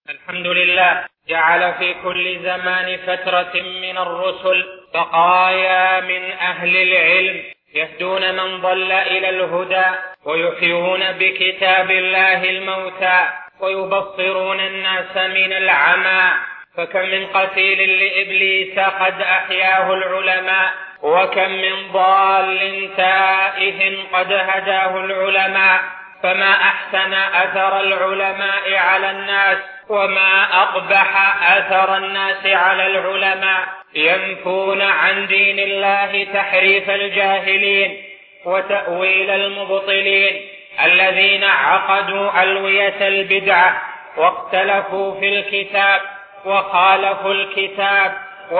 الحمد لله جعل في كل زمان فترة من الرسل بقايا من أهل العلم يهدون من ضل إلى الهدى ويحيون بكتاب الله الموتى ويبصرون الناس من العمى. فكم من قتيل لإبليس قد أحياه العلماء، وكم من ضال تائه قد هداه العلماء. فما أحسن أثر العلماء على الناس، وما أقبح أثر الناس على العلماء. ينفون عن دين الله تحريف الجاهلين وتأويل المبطلين الذين عقدوا ألوية البدعة واختلفوا في الكتاب وخالفوا الكتاب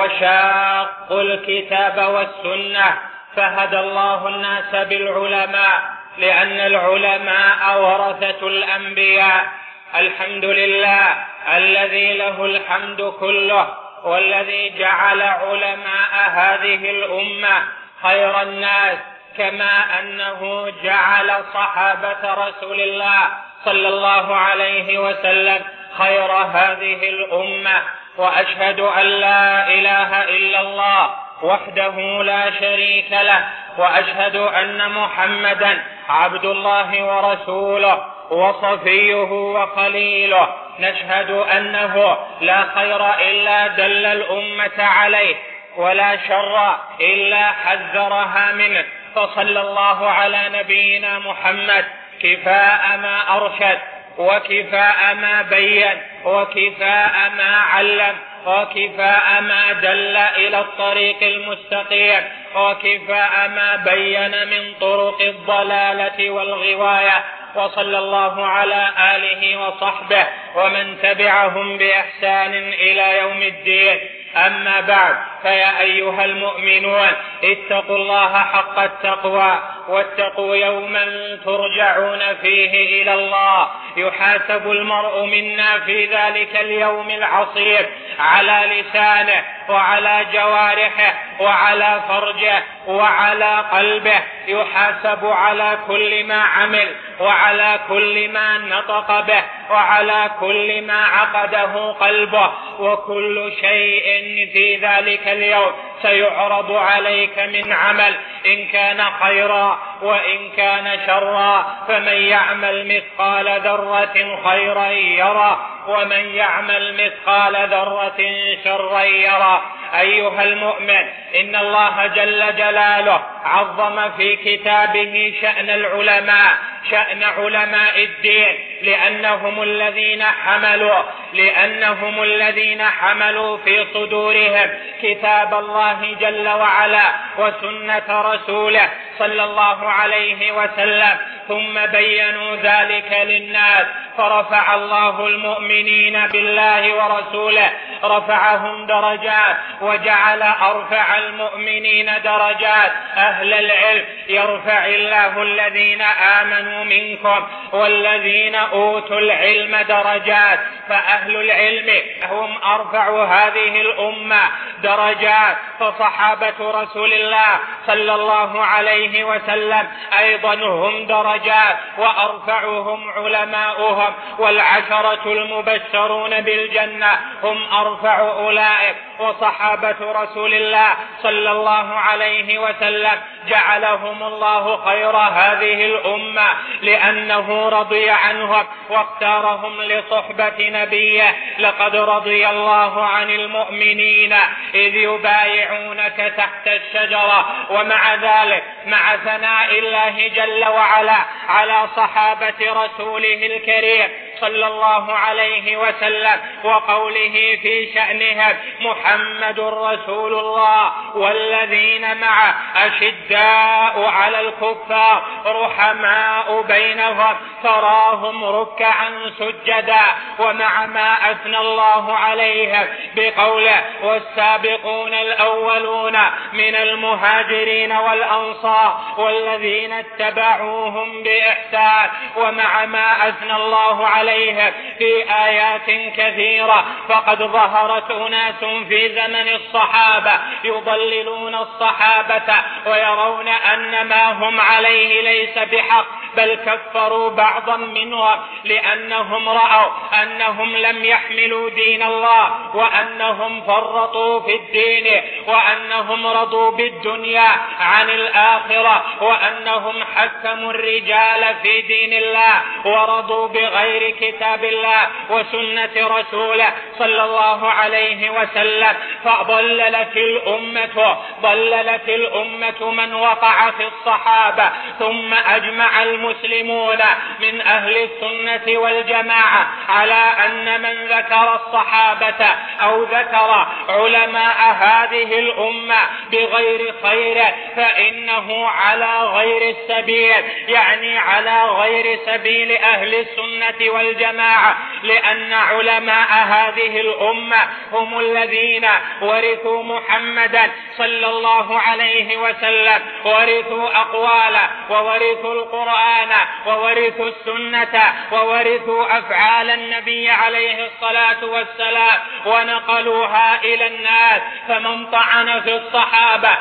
وشاقوا الكتاب والسنة. فهدى الله الناس بالعلماء، لأن العلماء ورثة الأنبياء. الحمد لله الذي له الحمد كله، والذي جعل علماء هذه الأمة خير الناس، كما أنه جعل صحابة رسول الله صلى الله عليه وسلم خير هذه الأمة. وأشهد أن لا إله إلا الله وحده لا شريك له، وأشهد أن محمدا عبد الله ورسوله وصفيه وخليله. نشهد أنه لا خير إلا دل الأمة عليه، ولا شر إلا حذرها منه. فصلى الله على نبينا محمد كفاء ما أرشد، وكفاء ما بين، وكفاء ما علم، وكفاء ما دل إلى الطريق المستقيم، وكفاء ما بين من طرق الضلالة والغواية. وصلى الله على آله وصحبه ومن تبعهم بإحسان إلى يوم الدين. أما بعد، فيا أيها المؤمنون اتقوا الله حق التقوى، واتقوا يوما ترجعون فيه إلى الله، يحاسب المرء منا في ذلك اليوم العصيب على لسانه وعلى جوارحه وعلى فرجه وعلى قلبه. يحاسب على كل ما عمل، وعلى كل ما نطق به، وعلى كل ما عقده قلبه. وكل شيء في ذلك اليوم سيعرض عليك من عمل، إن كان خيرا وإن كان شرا. فمن يعمل مثقال ذرة خيرا يرى، ومن يعمل مثقال ذرة شرا يرى. أيها المؤمن، إن الله جل جلاله عظم في كتابه شأن العلماء، شأن علماء الدين، لأنهم الذين حملوا في صدورهم كتاب الله جل وعلا وسنة رسوله صلى الله عليه وسلم، ثم بينوا ذلك للناس. فرفع الله المؤمنين بالله ورسوله، رفعهم درجات، وجعل أرفع المؤمنين درجات أهل العلم. يرفع الله الذين آمنوا منكم والذين أوتوا العلم درجات. فأهل العلم هم أرفع هذه الأمة درجات. فصحابة رسول الله صلى الله عليه وسلم أيضا هم درجات، وأرفعهم علماؤهم، والعشرة المبشرون بالجنة هم أرفع أولئك. وصحابة رسول الله صلى الله عليه وسلم جعلهم الله خير هذه الأمة، لأنه رضي عنهم واختارهم لصحبة نبيه. لقد رضي الله عن المؤمنين إذ يبايعونك تحت الشجرة. ومع ذلك، مع ثناء الله جل وعلا على صحابة رسوله الكريم صلى الله عليه وسلم وقوله في شأنهم: محمد رسول الله والذين معه أشداء على الكفار رحماء بينهم تراهم ركعا سجدا. ومع ما أثنى الله عليهم بقوله: والسابقون الأولون من المهاجرين والأنصار الله والذين اتبعوهم بإحسان. ومع ما أثنى الله عليهم في آيات كثيرة فقد ظهرت أناس في زمن الصحابة يضللون الصحابة ويرون أن ما هم عليه ليس بحق، بل كفروا بعضا منهم لأنهم رأوا أنهم لم يحملوا دين الله، وأنهم فرطوا في الدين، وأنهم رضوا بالدنيا عن الآخرة، وأنهم حكموا الرجال في دين الله ورضوا بغير كتاب الله وسنة رسوله صلى الله عليه وسلم. فضللت الأمة من وقع في الصحابة. ثم أجمع المسلمون من أهل السنة والجماعة على أن من ذكر الصحابة أو ذكر علماء هذه الأمة بغير خير فإنه على غير السبيل، يعني على غير سبيل أهل السنة والجماعة، لأن علماء هذه الأمة هم الذين ورثوا محمدا صلى الله عليه وسلم، ورثوا أقواله، وورثوا القرآن، وورثوا السنة، وورثوا أفعال النبي عليه الصلاة والسلام ونقلوها إلى الناس. فمن طعن في الصحابة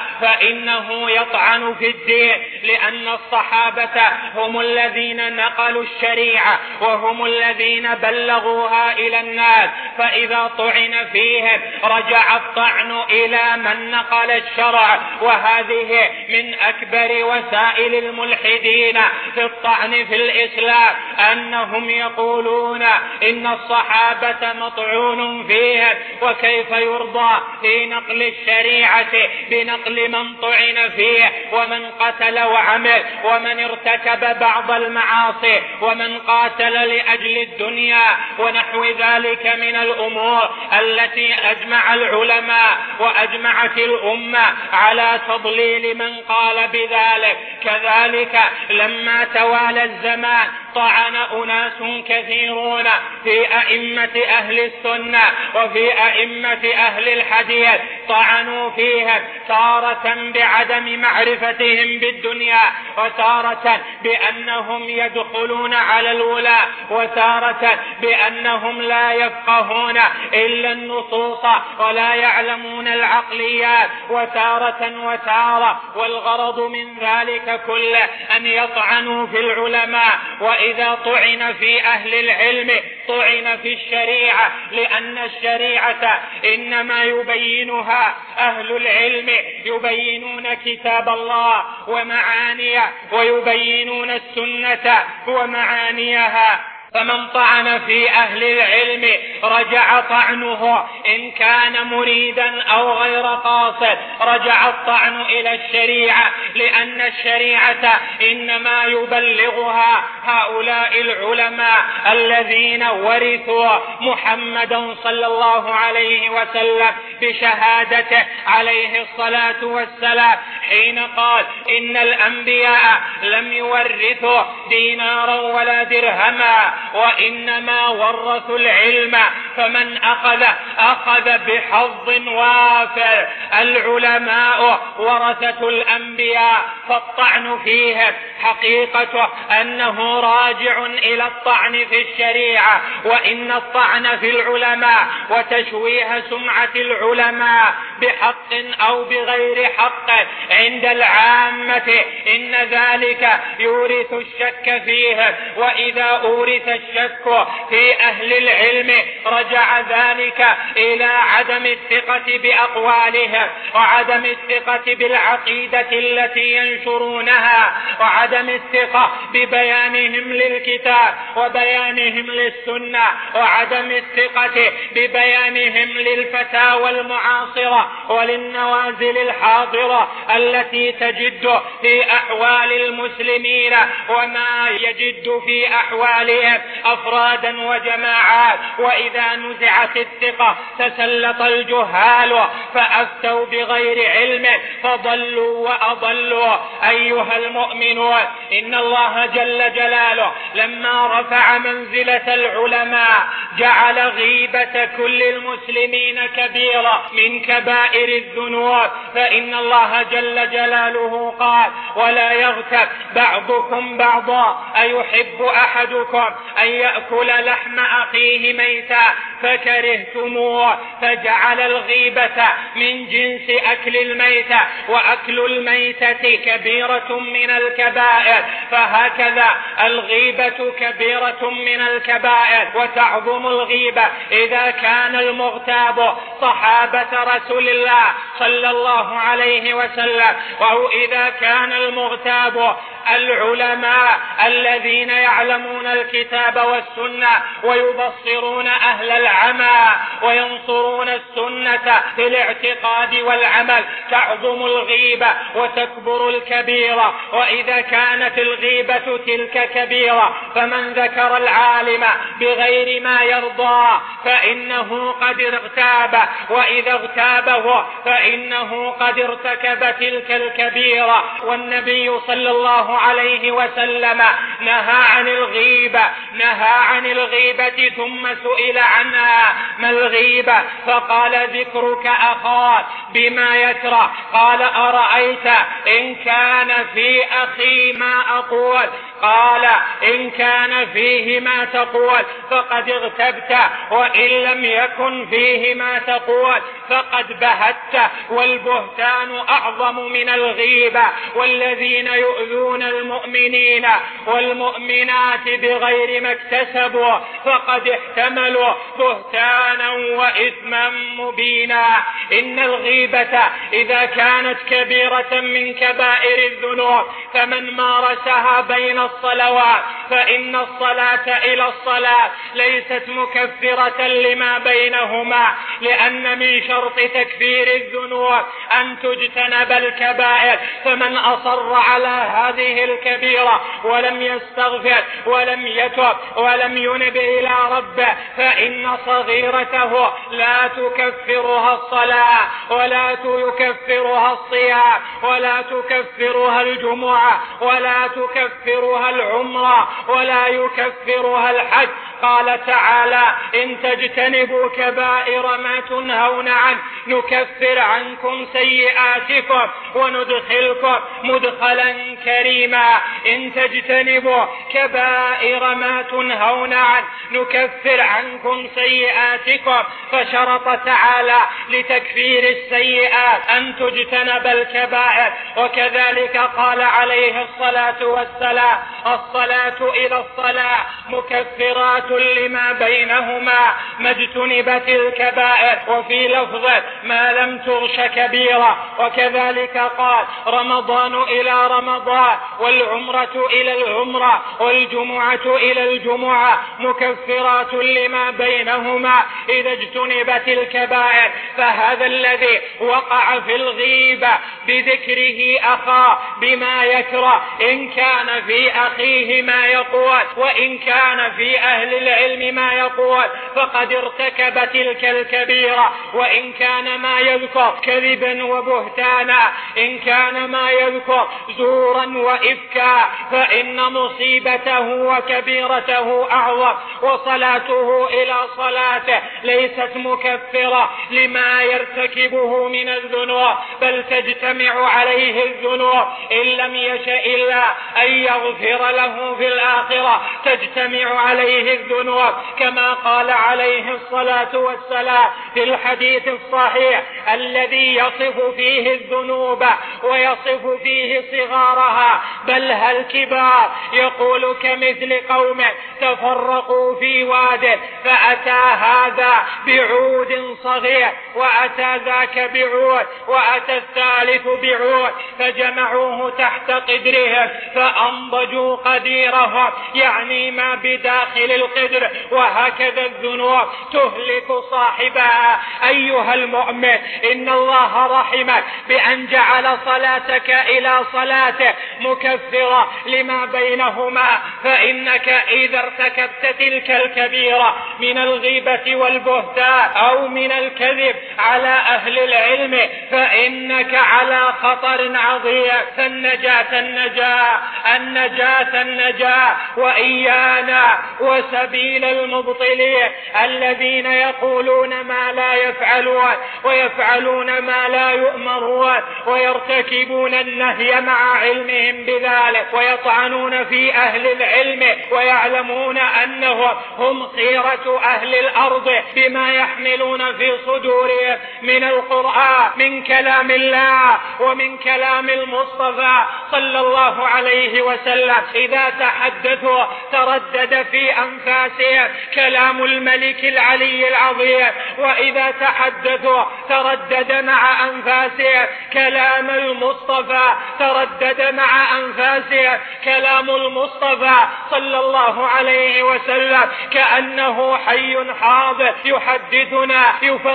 فإنه يطعن في الدين، لأن الصحابة هم الذين نقلوا الشريعة وهم الذين بلغوها إلى الناس. فإذا طعن فيهم رجع الطعن إلى من نقل الشرع، وهذه من أكبر وسائل الملحدين في الطعن في الإسلام، أنهم يقولون إن الصحابة مطعون فيهم، وكيف يرضى في نقل الشريعة بنقل من طعن فيه، ومن قتل وعمل، ومن ارتكب بعض المعاصي، ومن قاتل لأجل الدنيا ونحو ذلك من الأمور التي أجمع العلماء وأجمعت الأمة على تضليل من قال بذلك. كذلك لما توالى الزمان طعن أناس كثيرون في أئمة أهل السنة وفي أئمة أهل الحديث، طعنوا فيهم تارة بعدم معرفتهم بالدنيا، وتارة بأنهم يدخلون على الولاة، وتارة بأنهم لا يفقهون إلا النصوص ولا يعلمون العقليات، وتارة وتارة. والغرض من ذلك كله أن يطعنوا في العلماء. وإذا طعن في أهل العلم طعن في الشريعة، لأن الشريعة إنما يبينها أهل العلم، يبينون كتاب الله ومعانيه، ويبينون السنة ومعانيها. فمن طعن في أهل العلم رجع طعنه إن كان مريدا أو غير قاصد، رجع الطعن إلى الشريعة، لأن الشريعة إنما يبلغها هؤلاء العلماء الذين ورثوا محمدا صلى الله عليه وسلم بشهادته عليه الصلاة والسلام، حين قال إن الأنبياء لم يورثوا دينارا ولا درهما وإنما ورثوا العلم، فمن أخذ بحظ وافر. العلماء ورثة الأنبياء، فالطعن فيهم حقيقته أنه راجع إلى الطعن في الشريعة. وإن الطعن في العلماء وتشويه سمعة العلماء بحق أو بغير حق عند العامة إن ذلك يورث الشك فيهم، وإذا أورث الشك في أهل العلم رجع ذلك إلى عدم الثقة بأقوالهم، وعدم الثقة بالعقيدة التي ينشرونها، وعدم الثقة ببيانهم للكتاب وبيانهم للسنة، وعدم الثقة ببيانهم للفتاوى المعاصرة وللنوازل الحاضرة التي تجد في أحوال المسلمين وما يجد في أحوالهم أفرادا وجماعات. وإذا نزعت الثقة تسلط الجهال فأفتوا بغير علم فضلوا وأضلوا. أيها المؤمنون، إن الله جل جلاله لما رفع منزلة العلماء جعل غيبة كل المسلمين كبيرة من كبائر الذنوب، فإن الله جل جلاله قال: ولا يغتب بعضكم بعضا أيحب أحدكم أن يأكل لحم أخيه ميتا فكرهتموه، فجعل الغيبة من جنس أكل الميتة، وأكل الميتة كبيرة من الكبائر، فهكذا الغيبة كبيرة من الكبائر. وتعظم الغيبة إذا كان المغتاب صحابة رسول الله صلى الله عليه وسلم، أو إذا كان المغتاب العلماء الذين يعلمون الكتاب والسنة ويبصرون أهل العمى وينصرون السنة في الاعتقاد والعمل، تعظم الغيبة وتكبر الكبيرة. وإذا كانت الغيبة تلك كبيرة، فمن ذكر العالم بغير ما يرضى فإنه قد اغتابه، وإذا اغتابه فإنه قد ارتكب تلك الكبيرة. والنبي صلى الله عليه وسلم نهى عن الغيبة ثم سئل عنها: ما الغيبة؟ فقال: ذكرك أخاك بما يكره. قال: أرأيت إن كان في أخي ما أقول؟ قال: إن كان فيه ما تقول فقد اغتبت، وإن لم يكن فيه ما تقول فقد بهت. والبهتان أعظم من الغيبة. والذين يؤذون المؤمنين والمؤمنات بغير ما اكتسبوا فقد احتملوا بهتانا وإثما مبينا. إن الغيبة إذا كانت كبيرة من كبائر الذنوب، فمن مارسها بين الصلوات فإن الصلاة إلى الصلاة ليست مكفرة لما بينهما، لأن من شرط تكفير الذنوب أن تجتنب الكبائر. فمن أصر على هذه الكبيرة ولم يستغفر ولم يتوب ولم ينب إلى ربه فإن صغيرته لا تكفرها الصلاة، ولا يكفرها الصيام، ولا تكفرها الجمعة، ولا تكفرها العمرة، ولا يكفرها الحج. قال تعالى: إن تجتنبوا كبائر ما تنهون عنه نكفر عنكم سيئاتكم وندخلكم مدخلا كريما. إن تجتنبوا كبائر ما تنهون عنه نكفر عنكم سيئاتكم، فشرط تعالى لتكفير السيئات أن تجتنب الكبائر. وكذلك قال عليه الصلاة والسلام: الصلاة إلى الصلاة مكفرات لما بينهما ما اجتنبت الكبائر. وفي لفظ: ما لم تغش كبيرة. وكذلك قال: رمضان إلى رمضان والعمرة إلى العمرة والجمعة إلى الجمعة مكفرات لما بينهما إذا اجتنبت الكبائر. فهذا الذي وقع في الغيبة بذكره أخاه بما يكره، إن كان في أخيه ما يقول وإن كان في أهل العلم ما يقول فقد ارتكب تلك الكبيرة. وإن كان ما يذكر كذبا وبهتانا، إن كان ما يذكر زورا وإفكا، فإن مصيبته وكبيرته أعظم. وصلاته إلى صلاته ليست مكفرة لما يرتكبه من الذنوب، بل تجتمع عليه الذنوب إن لم يشأ إلا أن يغفر له في الآخرة، تجتمع عليه الذنوب كما قال عليه الصلاة والسلام في الحديث الصحيح الذي يصف فيه الذنوب ويصف فيه صغارها بل هل كبار، يقول: كمثل قوم تفرقوا في واد فأتى هذا بعود صغير وأتى ذاك بعود وأتى الثالث بعود فجمعوه تحت قدرهم فأنضجوا قديرهم، يعني ما بداخل القدر. وهكذا الذنوب تهلك صاحبها. أيها المؤمن، إن الله رحمك بأن جعل صلاتك إلى صلاته مكفرة لما بينهما، فإنك إذا ارتكبت تلك الكبيرة من الغيبة والبهتان أو من الكذب على أهل العلم فإنك على خطر عظيم. فالنجاة النجاة وإيانا وسبيل المبطلين الذين يقولون ما لا يفعلون ويفعلون ما لا يؤمرون ويرتكبون النهي مع علمهم بذلك ويطعنون في أهل العلم ويعلمون أنهم هم خيرة أهل الأرض بما يحملون في صدورهم من القرآن من كلام الله ومن كلام المصطفى صلى الله عليه وسلم. إذا تحدثوا تردد في أنفاسهم كلام الملك العلي العظيم، وإذا تحدثوا تردد مع أنفاسهم كلام المصطفى، تردد مع أنفاسهم كلام المصطفى صلى الله عليه وسلم كأنه حي حاضر يحدثنا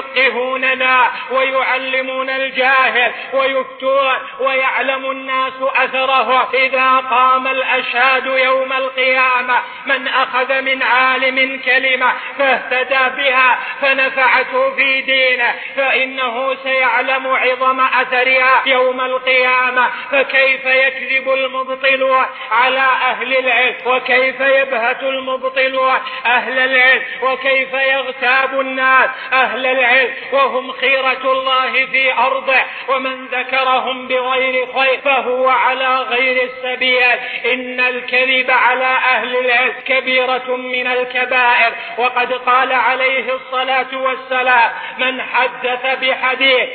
يفقهوننا ويعلمون الجاهل ويفتون ويعلم الناس أثره. إذا قام الأشهاد يوم القيامة من أخذ من عالم كلمة فاهتدى بها فنفعته في دينه فإنه سيعلم عظم أثرها يوم القيامة. فكيف يكذب المبطلون على أهل العلم، وكيف يبهت المبطلون أهل العلم، وكيف يغتاب الناس أهل العلم وهم خيرة الله في أرضه، ومن ذكرهم بغير خير فهو على غير السبيل. إن الكذب على أهل العلم كبيرة من الكبائر. وقد قال عليه الصلاة والسلام من حدث بحديث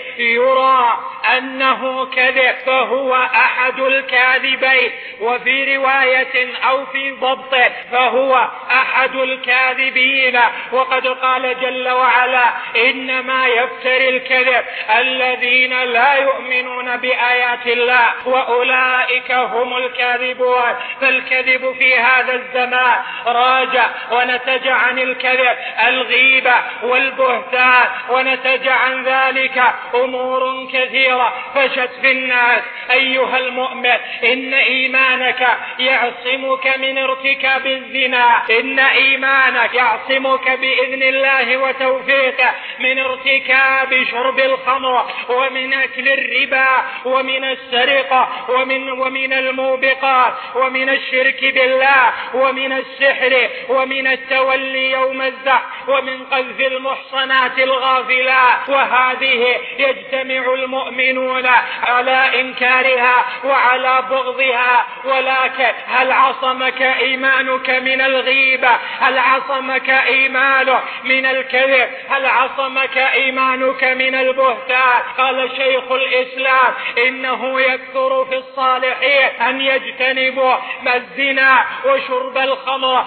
يرى أنه كذب فهو أحد الكاذبين، وفي رواية أو في ضبط فهو أحد الكاذبين. وقد قال جل وعلا إنما يفتري الكذب الذين لا يؤمنون بآيات الله وأولئك هم الكاذبون. فالكذب في هذا الزمان راجع، ونتج عن الكذب الغيبة والبهتان، ونتج عن ذلك أمور كثيرة فشت في الناس. أيها المؤمن إن إيمانك يعصمك من ارتكاب الزنا، إن إيمانك يعصمك بإذن الله وتوفيقه من ارتكاب شرب الخمر ومن أكل الربا ومن السرقة ومن الموبقات ومن الشرك بالله ومن السحر ومن التولي يوم الزحف ومن قذف المحصنات الغافلات. وهذه يجتمع المؤمنون على إنكارها وعلى بغضها. ولكن هل عصمك إيمانك من الغيبة؟ هل عصمك إيمانك من الكذب؟ هل عصمك إيمانك من البهتان؟ قال شيخ الإسلام إنه يكثر في الصالحين أن يجتنبوا الزنا وشرب الخمر،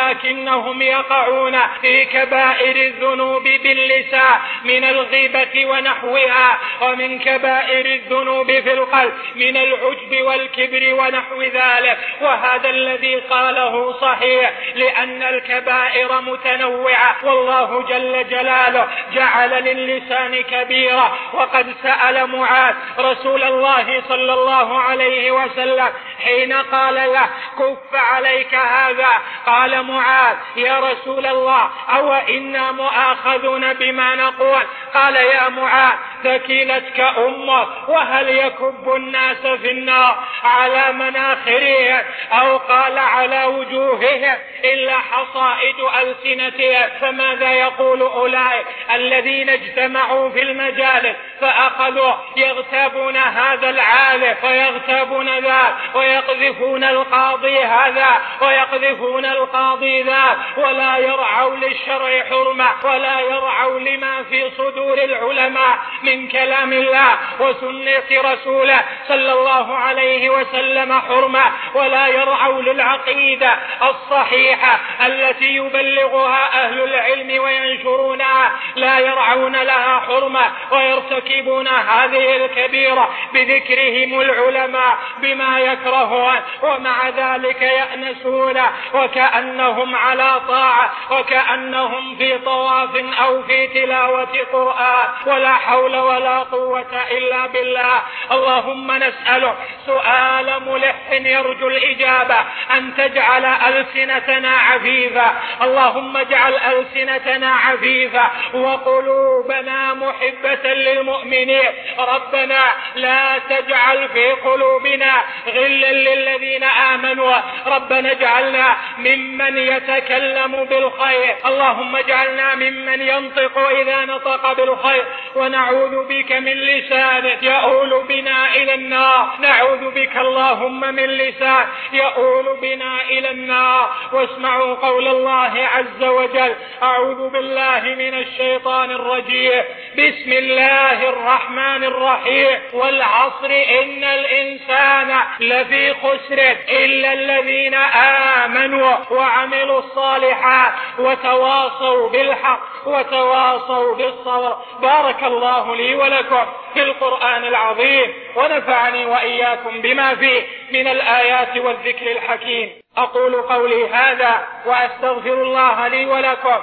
ولكنهم يقعون في كبائر الذنوب باللسان من الغيبة ونحوها، ومن كبائر الذنوب في القلب من العجب والكبر ونحو ذلك. وهذا الذي قاله صحيح، لأن الكبائر متنوعة، والله جل جلاله جعل للسان كبيرة. وقد سأل معاذ رسول الله صلى الله عليه وسلم حين قال له كف عليك هذا، قال معاذ يا رسول الله أو إنا مؤاخذون بما نقول؟ قال يا معاذ ثكلتك أمك، وهل يكب الناس في النار على مناخرهم أو قال على وجوههم إلا حصائد ألسنتهم؟ فماذا يقول أولئك الذين اجتمعوا في المجالس فأخذوا يغتابون هذا العالم ويغتابون ذاك ويقذفون القاضي هذا ويقذفون القاضي ذاك، ولا يرعوا للشرع حرمة ولا يرعوا لما في صدور العلماء من كلام الله وسنة رسوله صلى الله عليه وسلم حرمة، ولا يرعوا للعقيدة الصحيحة التي يبلغها أهل العلم وينشرونها لا يرعون لها حرمة ويرتكبون هذه الكبيرة بذكرهم العلماء بما يكرهون، ومع ذلك يأنسون وكأنهم على طاعة وكأنهم في طواف أو في تلاوة قرآن، ولا حول ولا قوة إلا بالله. اللهم نسألك سؤال ملح يرجو الإجابة أن تجعل ألسنتنا عفيفة، اللهم اجعل ألسنتنا عفيفة وقلوبنا محبة للمؤمنين. ربنا لا تجعل في قلوبنا غلا للذين آمنوا، ربنا اجعلنا ممن يتكلم بالخير، اللهم اجعلنا ممن ينطق إذا نطق بالخير، ونعوذ بك من لسان يؤول بنا إلى النار، نعوذ بك اللهم من لسان يؤول بنا إلى النار. واسمعوا قول الله عز وجل: أعوذ بالله من الشيطان الرجيم، بسم الله الرحمن الرحيم، والعصر إن الإنسان لفي خسر إلا الذين آمنوا وعملوا الصالحات وتواصوا بالحق وتواصوا بالصبر. بارك الله لي ولكم في القرآن العظيم، ونفعني وإياكم بما فيه من الآيات والذكر الحكيم. أقول قولي هذا وأستغفر الله لي ولكم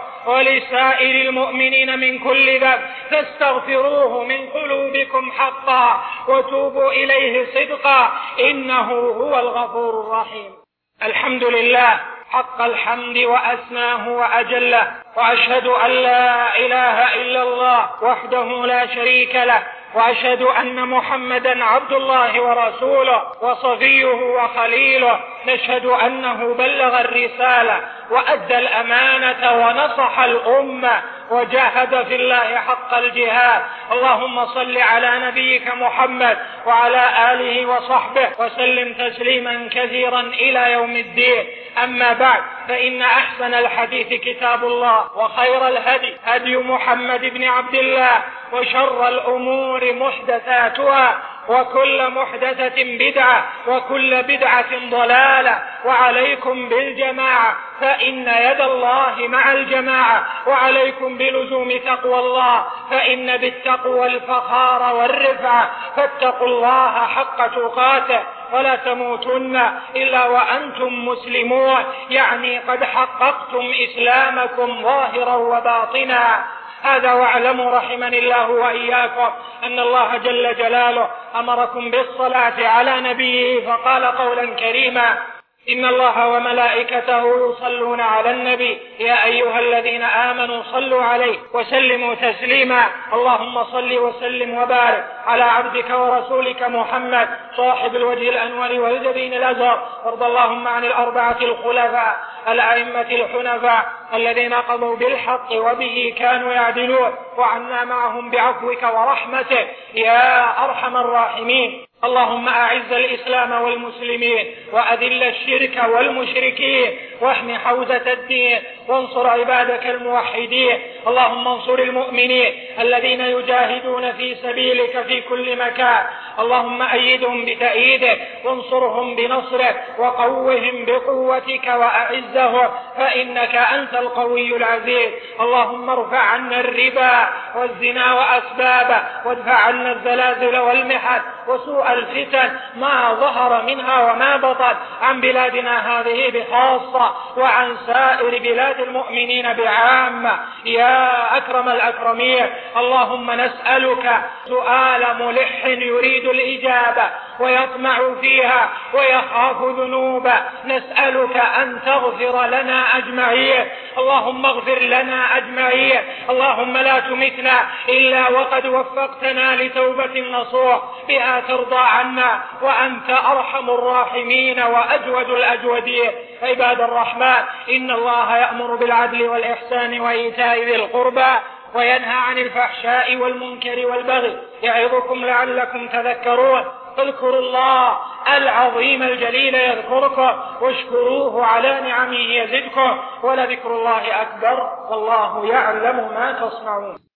ولسائر المؤمنين من كل ذنب، فاستغفروه من قلوبكم حقا وتوبوا إليه صدقا، إنه هو الغفور الرحيم. الحمد لله حق الحمد وأسناه وأجله، وأشهد أن لا إله إلا الله وحده لا شريك له، وأشهد أن محمدا عبد الله ورسوله وصفيه وخليله، نشهد أنه بلغ الرسالة وأدى الأمانة ونصح الأمة وجاهد في الله حق الجهاد. اللهم صل على نبيك محمد وعلى آله وصحبه وسلم تسليما كثيرا إلى يوم الدين. أما بعد، فإن أحسن الحديث كتاب الله، وخير الهدي هدي محمد بن عبد الله، وشر الأمور محدثاتها، وكل محدثة بدعة، وكل بدعة ضلالة. وعليكم بالجماعة، فإن يد الله مع الجماعة، وعليكم بلزوم تقوى الله، فإن بالتقوى الفخار والرفعة، فاتقوا الله حق تقاته ولا تموتن إلا وأنتم مسلمون، يعني قد حققتم إسلامكم ظاهرا وباطنا. هذا واعلموا رحمني الله وإياكم أن الله جل جلاله أمركم بالصلاة على نبيه، فقال قولا كريما: إن الله وملائكته يصلون على النبي يا أيها الذين آمنوا صلوا عليه وسلموا تسليما. اللهم صل وسلم وبارك على عبدك ورسولك محمد صاحب الوجه الأنور والجبين الأزهر، وارض اللهم عن الأربعة الخلفاء الأئمة الحنفاء الذين قضوا بالحق وبه كانوا يعدلون، وعنا معهم بعفوك ورحمتك يا أرحم الراحمين. اللهم أعز الإسلام والمسلمين، وأذل الشرك والمشركين، واحم حوزة الدين، وانصر عبادك الموحدين. اللهم انصر المؤمنين الذين يجاهدون في سبيلك في كل مكان، اللهم أيدهم بتأييدك، وانصرهم بنصرك، وقوهم بقوتك، وأعزهم فإنك أنت القوي العزيز. اللهم ارفع عنا الربا والزنا وأسبابه، وادفع عنا الزلازل والمحن وسوء الفتن ما ظهر منها وما بطن عن بلادنا هذه بخاصة، وعن سائر بلاد المؤمنين بعامة يا أكرم الأكرمين. اللهم نسألك سؤال ملح يريد الإجابة ويطمع فيها ويخاف ذنوبا، نسألك أن تغفر لنا أجمعين، اللهم اغفر لنا أجمعين. اللهم لا تمتنا إلا وقد وفقتنا لتوبة نصوح بها ترضى عنا، وأنت أرحم الراحمين وأجود الأجودين. عباد الرحمن، إن الله يأمر بالعدل والإحسان وإيتاء ذي القربى، وينهى عن الفحشاء والمنكر والبغي، يعظكم لعلكم تذكرون. فاذكروا الله العظيم الجليل يذكركم، واشكروه على نعمه يزدكم، ولذكر الله أكبر، والله يعلم ما تصنعون.